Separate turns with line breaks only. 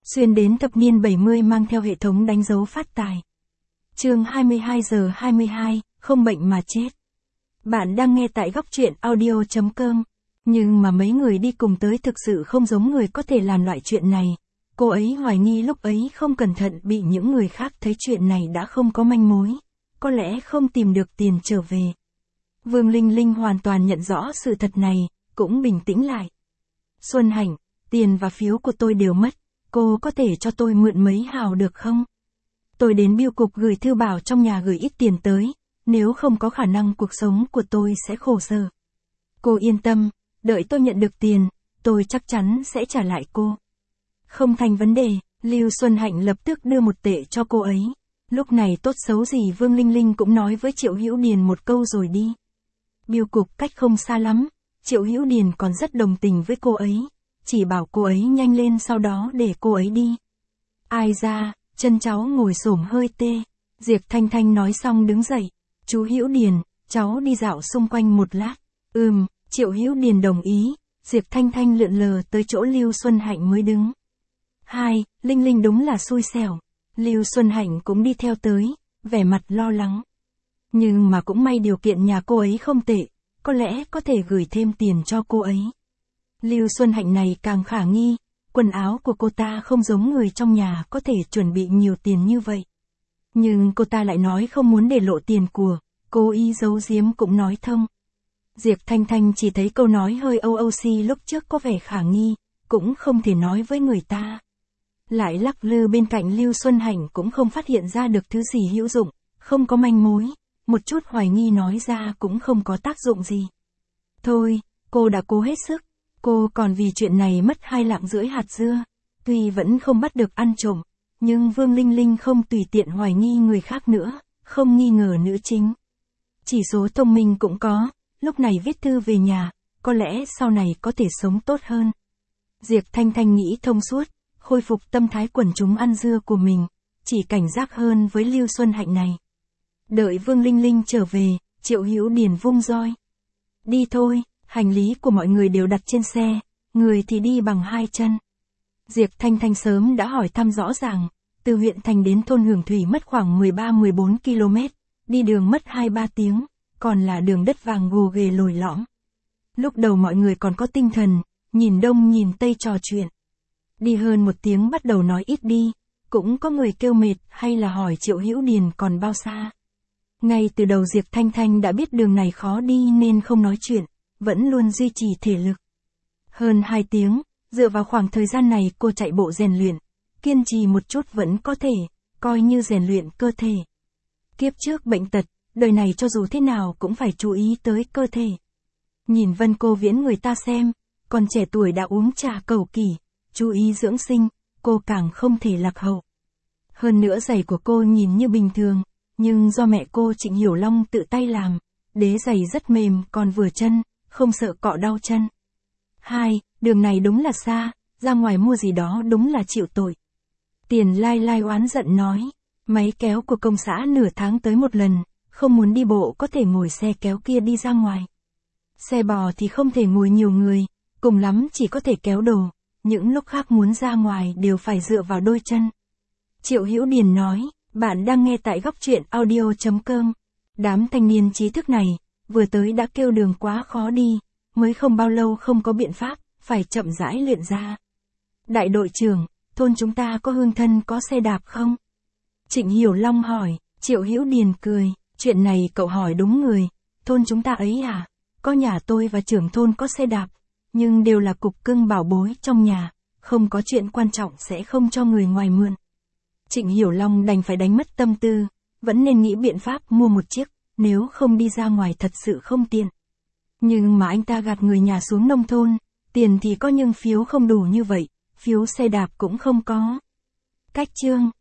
Xuyên đến thập niên 70 mang theo hệ thống đánh dấu phát tài. Chương 22 giờ 22, không bệnh mà chết. Bạn đang nghe tại góc truyện audio.com. Nhưng mà mấy người đi cùng tới thực sự không giống người có thể làm loại chuyện này. Cô ấy hoài nghi lúc ấy không cẩn thận bị những người khác thấy chuyện này đã không có manh mối. Có lẽ không tìm được tiền trở về. Vương Linh Linh hoàn toàn nhận rõ sự thật này, cũng bình tĩnh lại. Xuân Hạnh, tiền và phiếu của tôi đều mất. Cô có thể cho tôi mượn mấy hào được không? Tôi đến bưu cục gửi thư bảo trong nhà gửi ít tiền tới, nếu không có khả năng cuộc sống của tôi sẽ khổ sở. Cô yên tâm, đợi tôi nhận được tiền, tôi chắc chắn sẽ trả lại cô. Không thành vấn đề, Lưu Xuân Hạnh lập tức đưa 1 tệ cho cô ấy. Lúc này tốt xấu gì Vương Linh Linh cũng nói với Triệu Hữu Điền một câu rồi đi. Bưu cục cách không xa lắm, Triệu Hữu Điền còn rất đồng tình với cô ấy. Chỉ bảo cô ấy nhanh lên sau đó để cô ấy đi. Ai ra, chân cháu ngồi xổm hơi tê. Diệp Thanh Thanh nói xong đứng dậy. Chú Hữu Điền, cháu đi dạo xung quanh một lát. Triệu Hữu Điền đồng ý. Diệp Thanh Thanh lượn lờ tới chỗ Lưu Xuân Hạnh mới đứng. Linh Linh đúng là xui xẻo. Lưu Xuân Hạnh cũng đi theo tới, vẻ mặt lo lắng. Nhưng mà cũng may điều kiện nhà cô ấy không tệ, có lẽ có thể gửi thêm tiền cho cô ấy. Lưu Xuân Hạnh này càng khả nghi, quần áo của cô ta không giống người trong nhà có thể chuẩn bị nhiều tiền như vậy. Nhưng cô ta lại nói không muốn để lộ tiền của, cố ý giấu giếm cũng nói thông. Diệp Thanh Thanh chỉ thấy câu nói hơi âu xi lúc trước có vẻ khả nghi, cũng không thể nói với người ta. Lại lắc lư bên cạnh Lưu Xuân Hạnh cũng không phát hiện ra được thứ gì hữu dụng, không có manh mối, một chút hoài nghi nói ra cũng không có tác dụng gì. Thôi, cô đã cố hết sức. Cô còn vì chuyện này mất 2,5 lạng hạt dưa. Tuy vẫn không bắt được ăn trộm, nhưng Vương Linh Linh không tùy tiện hoài nghi người khác nữa, không nghi ngờ nữ chính. Chỉ số thông minh cũng có, lúc này viết thư về nhà, có lẽ sau này có thể sống tốt hơn. Diệp Thanh Thanh nghĩ thông suốt, khôi phục tâm thái quần chúng ăn dưa của mình, chỉ cảnh giác hơn với Lưu Xuân Hạnh này. Đợi Vương Linh Linh trở về, Triệu Hữu Điền vung roi. Đi thôi. Hành lý của mọi người đều đặt trên xe, người thì đi bằng 2 chân. Diệp Thanh Thanh sớm đã hỏi thăm rõ ràng, từ huyện thành đến thôn Hưởng Thủy mất khoảng 13-14 km, đi đường mất 2-3 tiếng, còn là đường đất vàng gồ ghề lồi lõm. Lúc đầu mọi người còn có tinh thần, nhìn đông nhìn tây trò chuyện. Đi hơn 1 tiếng bắt đầu nói ít đi, cũng có người kêu mệt hay là hỏi Triệu Hữu Điền còn bao xa. Ngay từ đầu Diệp Thanh Thanh đã biết đường này khó đi nên không nói chuyện. Vẫn luôn duy trì thể lực. Hơn 2 tiếng, dựa vào khoảng thời gian này cô chạy bộ rèn luyện, kiên trì một chút vẫn có thể, coi như rèn luyện cơ thể. Kiếp trước bệnh tật, đời này cho dù thế nào cũng phải chú ý tới cơ thể. Nhìn Vân Cô Viễn người ta xem, còn trẻ tuổi đã uống trà cầu kỳ, chú ý dưỡng sinh, cô càng không thể lạc hậu. Hơn nữa giày của cô nhìn như bình thường, nhưng do mẹ cô Trịnh Hiểu Long tự tay làm, đế giày rất mềm còn vừa chân. Không sợ cọ đau chân. Đường này đúng là xa, ra ngoài mua gì đó đúng là chịu tội. Tiền Lai Lai oán giận nói, máy kéo của công xã nửa tháng tới 1 lần, không muốn đi bộ có thể ngồi xe kéo kia đi ra ngoài. Xe bò thì không thể ngồi nhiều người, cùng lắm chỉ có thể kéo đồ, những lúc khác muốn ra ngoài đều phải dựa vào đôi chân. Triệu Hữu Điền nói, bạn đang nghe tại góc truyện audio.com. Đám thanh niên trí thức này, vừa tới đã kêu đường quá khó đi, mới không bao lâu không có biện pháp, phải chậm rãi luyện ra. Đại đội trưởng, thôn chúng ta có hương thân có xe đạp không? Trịnh Hiểu Long hỏi, Triệu Hữu Điền cười, chuyện này cậu hỏi đúng người, thôn chúng ta ấy à? Có nhà tôi và trưởng thôn có xe đạp, nhưng đều là cục cưng bảo bối trong nhà, không có chuyện quan trọng sẽ không cho người ngoài mượn. Trịnh Hiểu Long đành phải đánh mất tâm tư, vẫn nên nghĩ biện pháp mua một chiếc. Nếu không đi ra ngoài thật sự không tiện. Nhưng mà anh ta gạt người nhà xuống nông thôn, tiền thì có nhưng phiếu không đủ như vậy, phiếu xe đạp cũng không có. Cách chương